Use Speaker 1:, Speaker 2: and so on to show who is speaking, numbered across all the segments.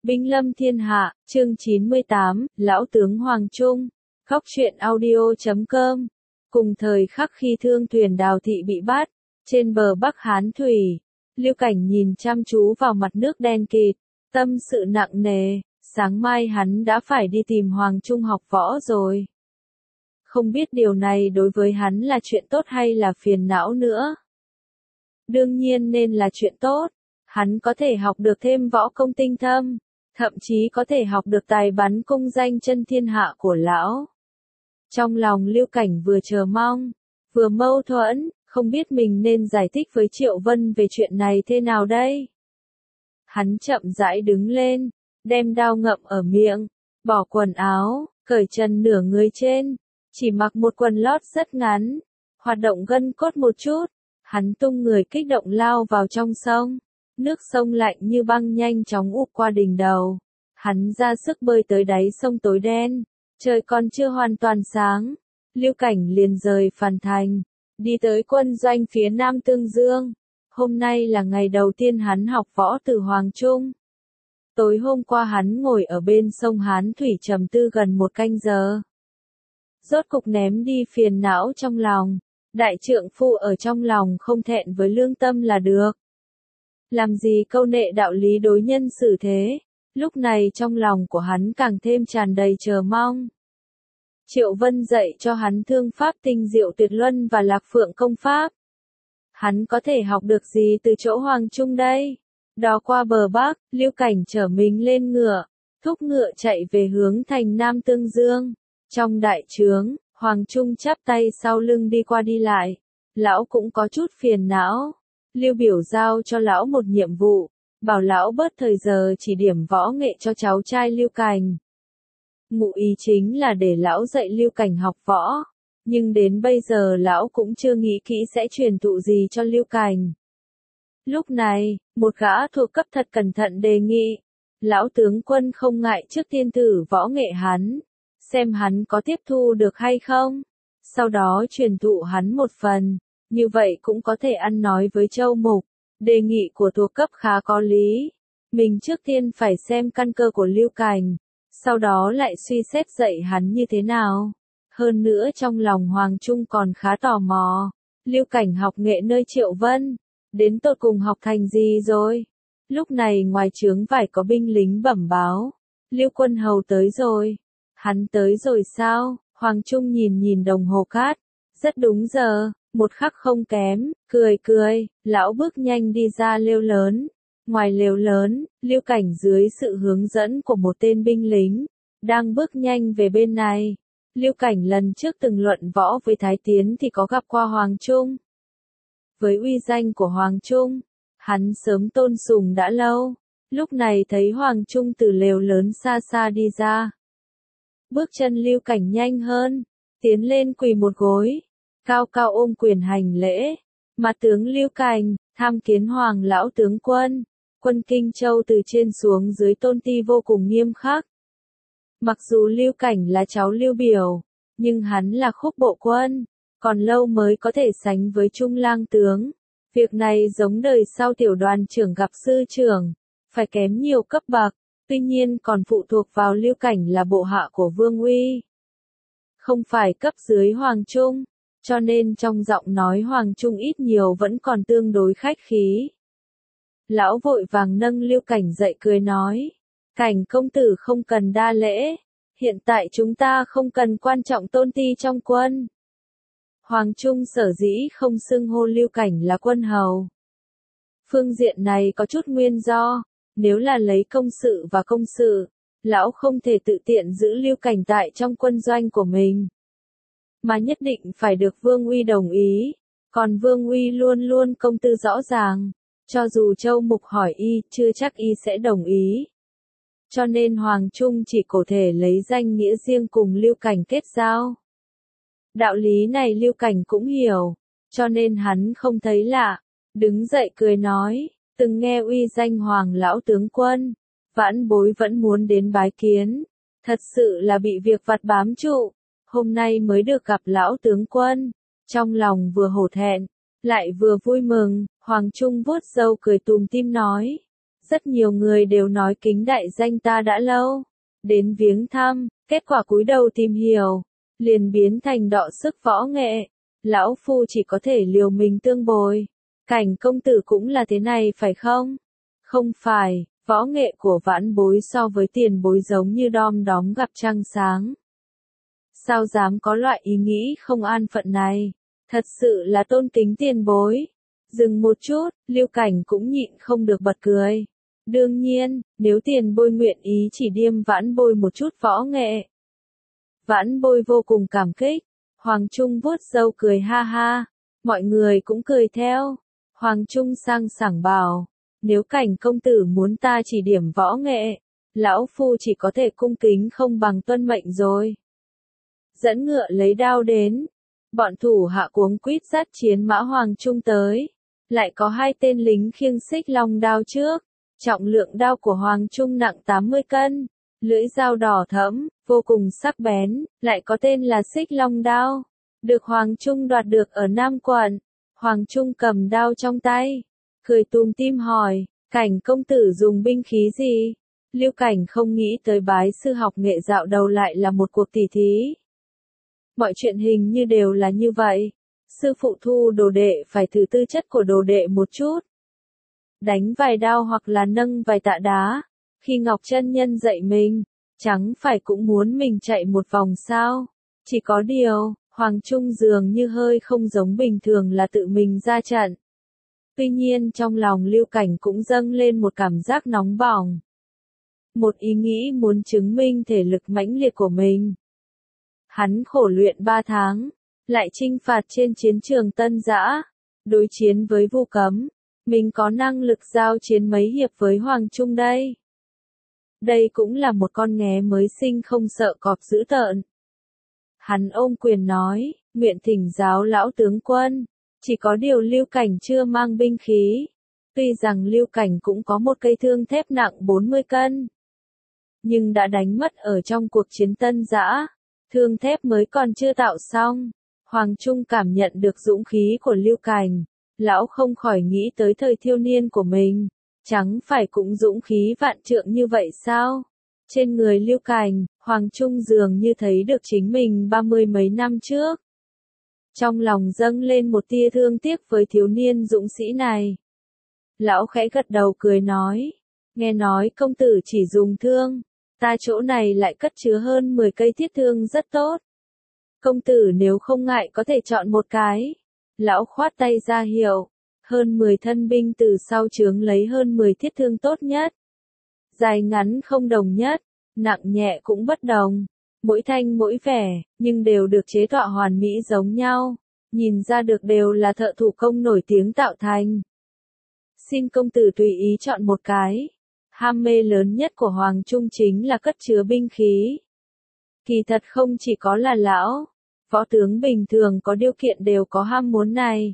Speaker 1: Binh lâm thiên hạ, chương 98, Lão tướng Hoàng Trung. Góc truyện audio.com. Cùng thời khắc khi Thương thuyền Đào Thị bị bắt, trên bờ Bắc Hán Thủy, Lưu Cảnh nhìn chăm chú vào mặt nước đen kịt, tâm sự nặng nề, sáng mai hắn đã phải đi tìm Hoàng Trung học võ rồi. Không biết điều này đối với hắn là chuyện tốt hay là phiền não nữa. Đương nhiên nên là chuyện tốt, hắn có thể học được thêm võ công tinh thâm, thậm chí có thể học được tài bắn cung danh chân thiên hạ của lão. Trong lòng Lưu Cảnh vừa chờ mong, vừa mâu thuẫn, không biết mình nên giải thích với Triệu Vân về chuyện này thế nào đây. Hắn chậm rãi đứng lên, đem đao ngậm ở miệng, bỏ quần áo, cởi trần nửa người trên, chỉ mặc một quần lót rất ngắn, hoạt động gân cốt một chút, hắn tung người kích động lao vào trong sông. Nước sông lạnh như băng nhanh chóng ùa qua đỉnh đầu. Hắn ra sức bơi tới đáy sông tối đen. Trời còn chưa hoàn toàn sáng. Lưu Cảnh liền rời Phàn Thành. Đi tới quân doanh phía Nam Tương Dương. Hôm nay là ngày đầu tiên hắn học võ từ Hoàng Trung. Tối hôm qua hắn ngồi ở bên sông Hán Thủy trầm tư gần 1 canh giờ. Rốt cục ném đi phiền não trong lòng. Đại trượng phu ở trong lòng không thẹn với lương tâm là được. Làm gì câu nệ đạo lý đối nhân xử thế, lúc này trong lòng của hắn càng thêm tràn đầy chờ mong. Triệu Vân dạy cho hắn thương pháp tinh diệu tuyệt luân và Lạc Phượng công pháp. Hắn có thể học được gì từ chỗ Hoàng Trung đây? Đó qua bờ Bắc, Lưu Cảnh chở mình lên ngựa, thúc ngựa chạy về hướng thành Nam Tương Dương. Trong đại trướng, Hoàng Trung chắp tay sau lưng đi qua đi lại. Lão cũng có chút phiền não. Lưu Biểu giao cho lão một nhiệm vụ, bảo lão bớt thời giờ chỉ điểm võ nghệ cho cháu trai Lưu Cảnh. Ngụ ý chính là để lão dạy Lưu Cảnh học võ, nhưng đến bây giờ lão cũng chưa nghĩ kỹ sẽ truyền thụ gì cho Lưu Cảnh. Lúc này, một gã thuộc cấp thật cẩn thận đề nghị, lão tướng quân không ngại trước tiên thử võ nghệ hắn, xem hắn có tiếp thu được hay không, sau đó truyền thụ hắn một phần. Như vậy cũng có thể ăn nói với Châu Mục. Đề nghị của thuộc cấp khá có lý. Mình trước tiên phải xem căn cơ của Lưu Cảnh, sau đó lại suy xét dạy hắn như thế nào. Hơn nữa trong lòng Hoàng Trung còn khá tò mò. Lưu Cảnh học nghệ nơi Triệu Vân, đến tột cùng học thành gì rồi? Lúc này ngoài trướng vải có binh lính bẩm báo. Lưu Quân Hầu tới rồi. Hắn tới rồi sao? Hoàng Trung nhìn đồng hồ cát. Rất đúng giờ. Một khắc không kém, cười, lão bước nhanh đi ra lều lớn. Ngoài lều lớn, Lưu Cảnh dưới sự hướng dẫn của một tên binh lính, đang bước nhanh về bên này. Lưu Cảnh lần trước từng luận võ với Thái Tiến thì có gặp qua Hoàng Trung. Với uy danh của Hoàng Trung, hắn sớm tôn sùng đã lâu. Lúc này thấy Hoàng Trung từ lều lớn xa xa đi ra. Bước chân Lưu Cảnh nhanh hơn, tiến lên quỳ một gối. Cao cao ôm quyền hành lễ, mà tướng Lưu Cảnh, tham kiến Hoàng lão tướng quân, quân Kinh Châu từ trên xuống dưới tôn ti vô cùng nghiêm khắc. Mặc dù Lưu Cảnh là cháu Lưu Biểu, nhưng hắn là khúc bộ quân, còn lâu mới có thể sánh với Trung lang tướng. Việc này giống đời sau tiểu đoàn trưởng gặp sư trưởng, phải kém nhiều cấp bậc, tuy nhiên còn phụ thuộc vào Lưu Cảnh là bộ hạ của Vương Uy. Không phải cấp dưới Hoàng Trung. Cho nên trong giọng nói Hoàng Trung ít nhiều vẫn còn tương đối khách khí. Lão vội vàng nâng Lưu Cảnh dậy cười nói. Cảnh công tử không cần đa lễ. Hiện tại chúng ta không cần quan trọng tôn ti trong quân. Hoàng Trung sở dĩ không xưng hô Lưu Cảnh là quân hầu. Phương diện này có chút nguyên do. Nếu là lấy công sự và công sự, lão không thể tự tiện giữ Lưu Cảnh tại trong quân doanh của mình. Mà nhất định phải được Vương Uy đồng ý, còn Vương Uy luôn luôn công tư rõ ràng, cho dù Châu Mục hỏi y, chưa chắc y sẽ đồng ý. Cho nên Hoàng Trung chỉ có thể lấy danh nghĩa riêng cùng Lưu Cảnh kết giao. Đạo lý này Lưu Cảnh cũng hiểu, cho nên hắn không thấy lạ, đứng dậy cười nói, từng nghe uy danh Hoàng lão tướng quân, vãn bối vẫn muốn đến bái kiến, thật sự là bị việc vặt bám trụ. Hôm nay mới được gặp lão tướng quân, trong lòng vừa hổ thẹn, lại vừa vui mừng. Hoàng Trung vuốt râu cười tùm tim nói, Rất nhiều người đều nói kính đại danh ta đã lâu. Đến viếng thăm, kết quả cúi đầu tìm hiểu, liền biến thành đọ sức võ nghệ. Lão phu chỉ có thể liều mình tương bồi. Cảnh công tử cũng là thế này phải không? Không phải, võ nghệ của vãn bối so với tiền bối giống như đom đóm gặp trăng sáng. Sao dám có loại ý nghĩ không an phận này? Thật sự là tôn kính tiền bối. Dừng một chút, Lưu Cảnh cũng nhịn không được bật cười. Đương nhiên, nếu tiền bối nguyện ý chỉ điêm vãn bối một chút võ nghệ. Vãn bối vô cùng cảm kích. Hoàng Trung vuốt râu cười ha ha. Mọi người cũng cười theo. Hoàng Trung sang sảng bảo. Nếu Cảnh công tử muốn ta chỉ điểm võ nghệ, lão phu chỉ có thể cung kính không bằng tuân mệnh rồi. Dẫn ngựa lấy đao đến. Bọn thủ hạ cuống quýt dắt chiến mã Hoàng Trung tới. Lại có 2 tên lính khiêng xích long đao trước. Trọng lượng đao của Hoàng Trung nặng 80 cân. Lưỡi dao đỏ thẫm, vô cùng sắc bén, lại có tên là xích long đao. Được Hoàng Trung đoạt được ở Nam Quận. Hoàng Trung cầm đao trong tay. Cười tùm tim hỏi, Cảnh công tử dùng binh khí gì? Lưu Cảnh không nghĩ tới bái sư học nghệ dạo đầu lại là một cuộc tỉ thí. Mọi chuyện hình như đều là như vậy. Sư phụ thu đồ đệ phải thử tư chất của đồ đệ một chút. Đánh vài đao hoặc là nâng vài tạ đá. Khi Ngọc Chân Nhân dạy mình, chẳng phải cũng muốn mình chạy một vòng sao? Chỉ có điều, Hoàng Trung dường như hơi không giống bình thường là tự mình ra trận. Tuy nhiên trong lòng Lưu Cảnh cũng dâng lên một cảm giác nóng bỏng. Một ý nghĩ muốn chứng minh thể lực mãnh liệt của mình. Hắn khổ luyện 3 tháng, lại chinh phạt trên chiến trường Tân Dã, đối chiến với Vu Cấm. Mình có năng lực giao chiến mấy hiệp với Hoàng Trung đây. Đây cũng là một con nghé mới sinh không sợ cọp dữ tợn. Hắn ôm quyền nói, nguyện thỉnh giáo lão tướng quân. Chỉ có điều Lưu Cảnh chưa mang binh khí. Tuy rằng Lưu Cảnh cũng có một cây thương thép nặng 40 cân. Nhưng đã đánh mất ở trong cuộc chiến Tân Dã. Thương thép mới còn chưa tạo xong. Hoàng Trung cảm nhận được dũng khí của Lưu Cảnh. Lão không khỏi nghĩ tới thời thiếu niên của mình. Chẳng phải cũng dũng khí vạn trượng như vậy sao? Trên người Lưu Cảnh, Hoàng Trung dường như thấy được chính mình 30 mấy năm trước. Trong lòng dâng lên một tia thương tiếc với thiếu niên dũng sĩ này. Lão khẽ gật đầu cười nói. Nghe nói công tử chỉ dùng thương. Ta chỗ này lại cất chứa hơn 10 cây thiết thương rất tốt. Công tử nếu không ngại có thể chọn một cái. Lão khoát tay ra hiệu. Hơn 10 thân binh từ sau trướng lấy hơn 10 thiết thương tốt nhất. Dài ngắn không đồng nhất. Nặng nhẹ cũng bất đồng. Mỗi thanh mỗi vẻ, nhưng đều được chế tạo hoàn mỹ giống nhau. Nhìn ra được đều là thợ thủ công nổi tiếng tạo thành. Xin công tử tùy ý chọn một cái. Ham mê lớn nhất của Hoàng Trung chính là cất chứa binh khí. Kỳ thật không chỉ có là lão, võ tướng bình thường có điều kiện đều có ham muốn này.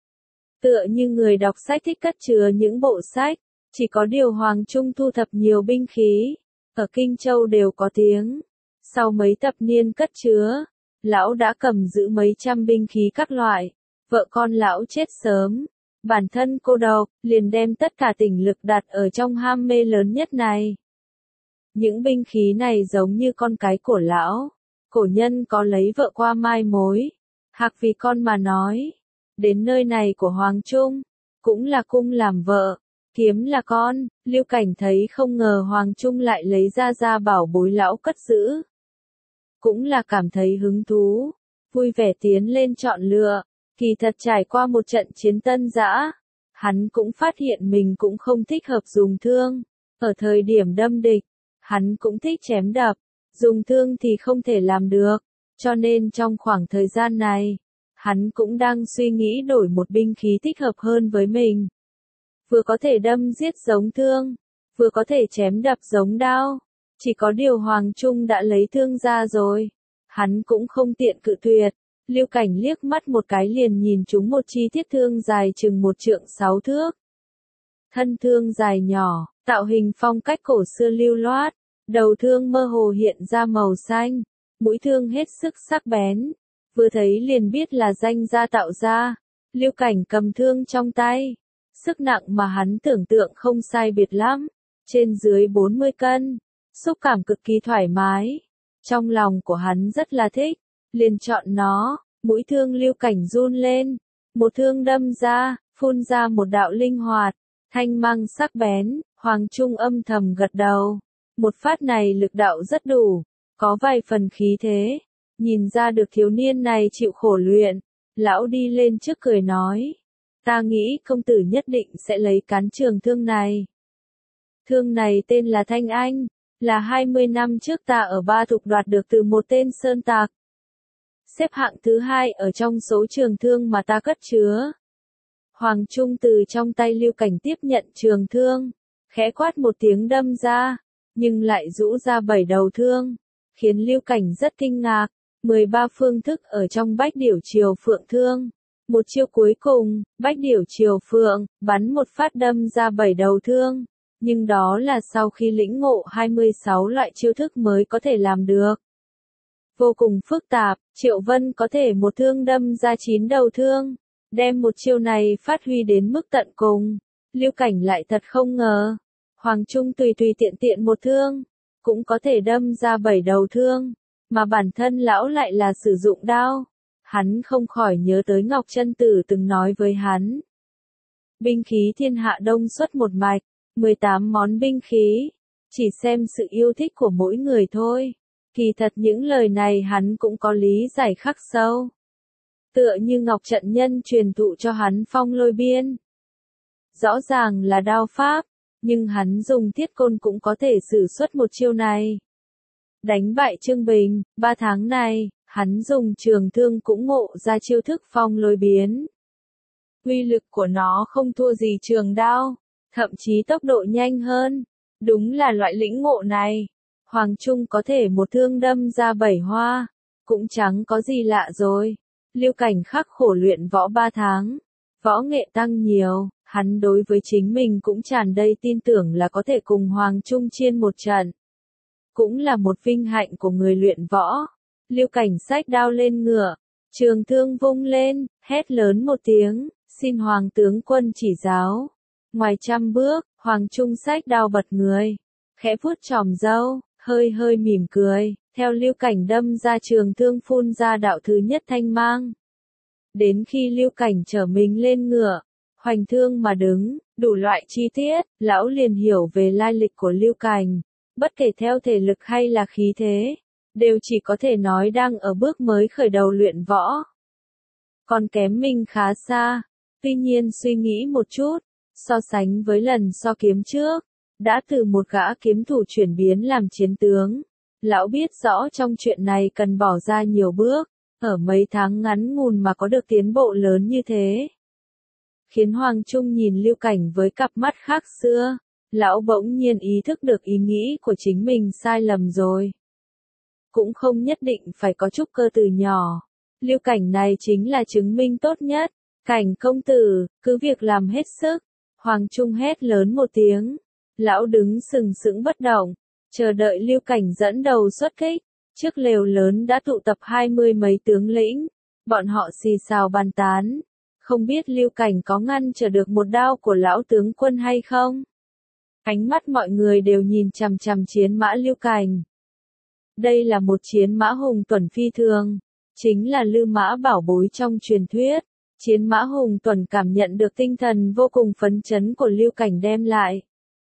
Speaker 1: Tựa như người đọc sách thích cất chứa những bộ sách, chỉ có điều Hoàng Trung thu thập nhiều binh khí, ở Kinh Châu đều có tiếng. Sau mấy thập niên cất chứa, lão đã cầm giữ mấy trăm binh khí các loại, vợ con lão chết sớm, bản thân cô độc, liền đem tất cả tình lực đặt ở trong ham mê lớn nhất này. Những binh khí này giống như con cái của lão, cổ nhân có lấy vợ qua mai mối, hạc vì con mà nói, đến nơi này của Hoàng Trung, cũng là cung làm vợ, kiếm là con. Lưu Cảnh thấy không ngờ Hoàng Trung lại lấy ra bảo bối lão cất giữ. Cũng là cảm thấy hứng thú, vui vẻ tiến lên chọn lựa. Kỳ thật trải qua một trận chiến Tân Dã, hắn cũng phát hiện mình cũng không thích hợp dùng thương. Ở thời điểm đâm địch, hắn cũng thích chém đập, dùng thương thì không thể làm được. Cho nên trong khoảng thời gian này, hắn cũng đang suy nghĩ đổi một binh khí thích hợp hơn với mình. Vừa có thể đâm giết giống thương, vừa có thể chém đập giống đao. Chỉ có điều Hoàng Trung đã lấy thương ra rồi. Hắn cũng không tiện cự tuyệt. Lưu Cảnh liếc mắt một cái liền nhìn trúng một chi thiết thương dài chừng 1 trượng 6 thước. Thân thương dài nhỏ, tạo hình phong cách cổ xưa lưu loát. Đầu thương mơ hồ hiện ra màu xanh. Mũi thương hết sức sắc bén. Vừa thấy liền biết là danh gia tạo ra. Lưu Cảnh cầm thương trong tay. Sức nặng mà hắn tưởng tượng không sai biệt lắm, trên dưới 40 cân, xúc cảm cực kỳ thoải mái. Trong lòng của hắn rất là thích, liền chọn nó, mũi thương Lưu Cảnh run lên, một thương đâm ra, phun ra một đạo linh hoạt, thanh mang sắc bén, Hoàng Trung âm thầm gật đầu. Một phát này lực đạo rất đủ, có vài phần khí thế, nhìn ra được thiếu niên này chịu khổ luyện. Lão đi lên trước cười nói, ta nghĩ công tử nhất định sẽ lấy cán trường thương này. Thương này tên là Thanh Anh, là 20 năm trước ta ở Ba Thục đoạt được từ một tên sơn tạc. Xếp hạng thứ 2 ở trong số trường thương mà ta cất chứa. Hoàng Trung từ trong tay Lưu Cảnh tiếp nhận trường thương, khẽ quát một tiếng đâm ra, nhưng lại rũ ra 7 đầu thương, khiến Lưu Cảnh rất kinh ngạc. 13 phương thức ở trong Bách Điểu Triều Phượng thương. Một chiêu cuối cùng, Bách Điểu Triều Phượng, bắn một phát đâm ra 7 đầu thương. Nhưng đó là sau khi lĩnh ngộ 26 loại chiêu thức mới có thể làm được. Vô cùng phức tạp, Triệu Vân có thể một thương đâm ra 9 đầu thương. Đem một chiêu này phát huy đến mức tận cùng. Lưu Cảnh lại thật không ngờ. Hoàng Trung tùy tiện tiện một thương, cũng có thể đâm ra 7 đầu thương. Mà bản thân lão lại là sử dụng đao. Hắn không khỏi nhớ tới Ngọc Chân Tử từng nói với hắn. Binh khí thiên hạ đông xuất một mạch, 18 món binh khí. Chỉ xem sự yêu thích của mỗi người thôi. Kỳ thật những lời này hắn cũng có lý giải khắc sâu. Tựa như Ngọc Trận Nhân truyền thụ cho hắn Phong Lôi Biên. Rõ ràng là đao pháp, nhưng hắn dùng thiết côn cũng có thể sử xuất một chiêu này. Đánh bại Trương Bình, 3 tháng này, hắn dùng trường thương cũng ngộ ra chiêu thức Phong Lôi Biến. Uy lực của nó không thua gì trường đao, thậm chí tốc độ nhanh hơn. Đúng là loại lĩnh ngộ này, Hoàng Trung có thể một thương đâm ra 7 hoa, cũng chẳng có gì lạ rồi. Lưu Cảnh khắc khổ luyện võ 3 tháng, võ nghệ tăng nhiều, hắn đối với chính mình cũng tràn đầy tin tưởng là có thể cùng Hoàng Trung chiến một trận. Cũng là một vinh hạnh của người luyện võ. Lưu Cảnh xách đao lên ngựa, trường thương vung lên, hét lớn một tiếng, xin Hoàng tướng quân chỉ giáo. Ngoài 100 bước, Hoàng Trung xách đao bật người, khẽ vuốt chòm râu, hơi mỉm cười, theo Lưu Cảnh đâm ra trường thương phun ra đạo thứ nhất thanh mang. Đến khi Lưu Cảnh trở mình lên ngựa, hoành thương mà đứng, đủ loại chi tiết, lão liền hiểu về lai lịch của Lưu Cảnh. Bất kể theo thể lực hay là khí thế, đều chỉ có thể nói đang ở bước mới khởi đầu luyện võ. Còn kém mình khá xa, tuy nhiên suy nghĩ một chút, so sánh với lần so kiếm trước, đã từ một gã kiếm thủ chuyển biến làm chiến tướng. Lão biết rõ trong chuyện này cần bỏ ra nhiều bước, ở mấy tháng ngắn ngủn mà có được tiến bộ lớn như thế. Khiến Hoàng Trung nhìn Lưu Cảnh với cặp mắt khác xưa. Lão bỗng nhiên ý thức được ý nghĩ của chính mình sai lầm rồi. Cũng không nhất định phải có trúc cơ từ nhỏ. Lưu Cảnh này chính là chứng minh tốt nhất. Cảnh công tử, cứ việc làm hết sức. Hoàng Trung hét lớn một tiếng. Lão đứng sừng sững bất động, chờ đợi Lưu Cảnh dẫn đầu xuất kích. Trước lều lớn đã tụ tập 20 mấy tướng lĩnh. Bọn họ xì xào bàn tán. Không biết Lưu Cảnh có ngăn trở được một đao của lão tướng quân hay không? Ánh mắt mọi người đều nhìn chằm chằm chiến mã Lưu Cảnh. Đây là một chiến mã hùng tuần phi thường, chính là Lư Mã bảo bối trong truyền thuyết. Chiến mã hùng tuần cảm nhận được tinh thần vô cùng phấn chấn của Lưu Cảnh đem lại.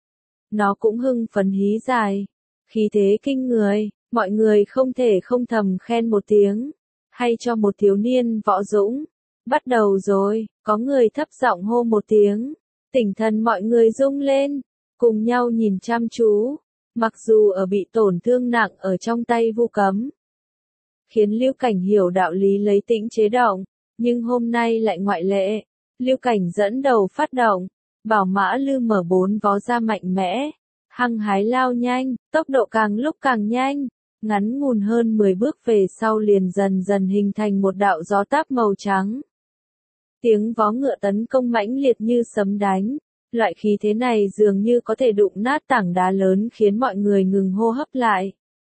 Speaker 1: Nó cũng hưng phấn hí dài, khí thế kinh người, mọi người không thể không thầm khen một tiếng, hay cho một thiếu niên võ dũng. Bắt đầu rồi, có người thấp giọng hô một tiếng, tinh thần mọi người rung lên. Cùng nhau nhìn chăm chú, mặc dù ở bị tổn thương nặng ở trong tay Vu Cấm. Khiến Lưu Cảnh hiểu đạo lý lấy tĩnh chế động, nhưng hôm nay lại ngoại lệ. Lưu Cảnh dẫn đầu phát động, bảo mã Lư mở 4 vó ra mạnh mẽ, hăng hái lao nhanh, tốc độ càng lúc càng nhanh, ngắn ngủn hơn 10 bước về sau liền dần dần hình thành một đạo gió táp màu trắng. Tiếng vó ngựa tấn công mãnh liệt như sấm đánh. Loại khí thế này dường như có thể đụng nát tảng đá lớn khiến mọi người ngừng hô hấp lại.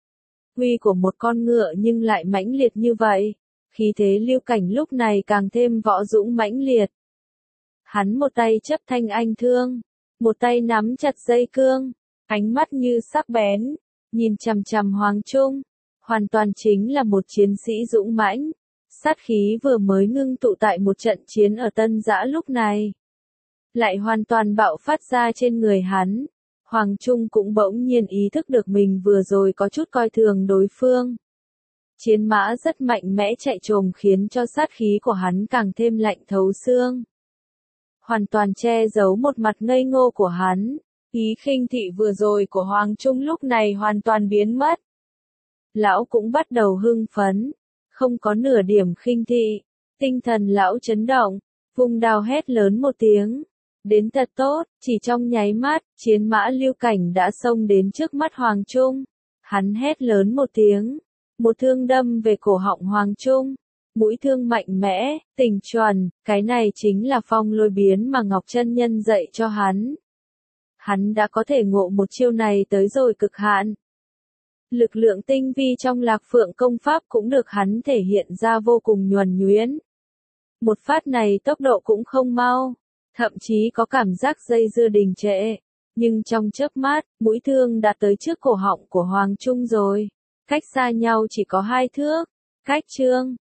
Speaker 1: Uy của một con ngựa nhưng lại mãnh liệt như vậy. Khí thế Lưu Cảnh lúc này càng thêm võ dũng mãnh liệt. Hắn một tay chấp thanh anh thương, một tay nắm chặt dây cương, ánh mắt như sắc bén, nhìn chằm chằm Hoàng Trung, hoàn toàn chính là một chiến sĩ dũng mãnh. Sát khí vừa mới ngưng tụ tại một trận chiến ở Tân Giã lúc này, lại hoàn toàn bạo phát ra trên người hắn. Hoàng Trung cũng bỗng nhiên ý thức được mình vừa rồi có chút coi thường đối phương. Chiến mã rất mạnh mẽ chạy trồm khiến cho sát khí của hắn càng thêm lạnh thấu xương. Hoàn toàn che giấu một mặt ngây ngô của hắn. Ý khinh thị vừa rồi của Hoàng Trung lúc này hoàn toàn biến mất. Lão cũng bắt đầu hưng phấn. Không có nửa điểm khinh thị. Tinh thần lão chấn động. Vùng đao hét lớn một tiếng. Đến thật tốt, chỉ trong nháy mắt, chiến mã Lưu Cảnh đã xông đến trước mắt Hoàng Trung. Hắn hét lớn một tiếng. Một thương đâm về cổ họng Hoàng Trung. Mũi thương mạnh mẽ, tỉnh chuẩn, cái này chính là phong lôi biến mà Ngọc Chân Nhân dạy cho hắn. Hắn đã có thể ngộ một chiêu này tới rồi cực hạn. Lực lượng tinh vi trong Lạc Phượng công pháp cũng được hắn thể hiện ra vô cùng nhuần nhuyễn. Một phát này tốc độ cũng không mau, thậm chí có cảm giác dây dưa đình trệ. Nhưng trong chớp mắt, mũi thương đã tới trước cổ họng của Hoàng Trung rồi. Cách xa nhau chỉ có 2 thước. Cách chương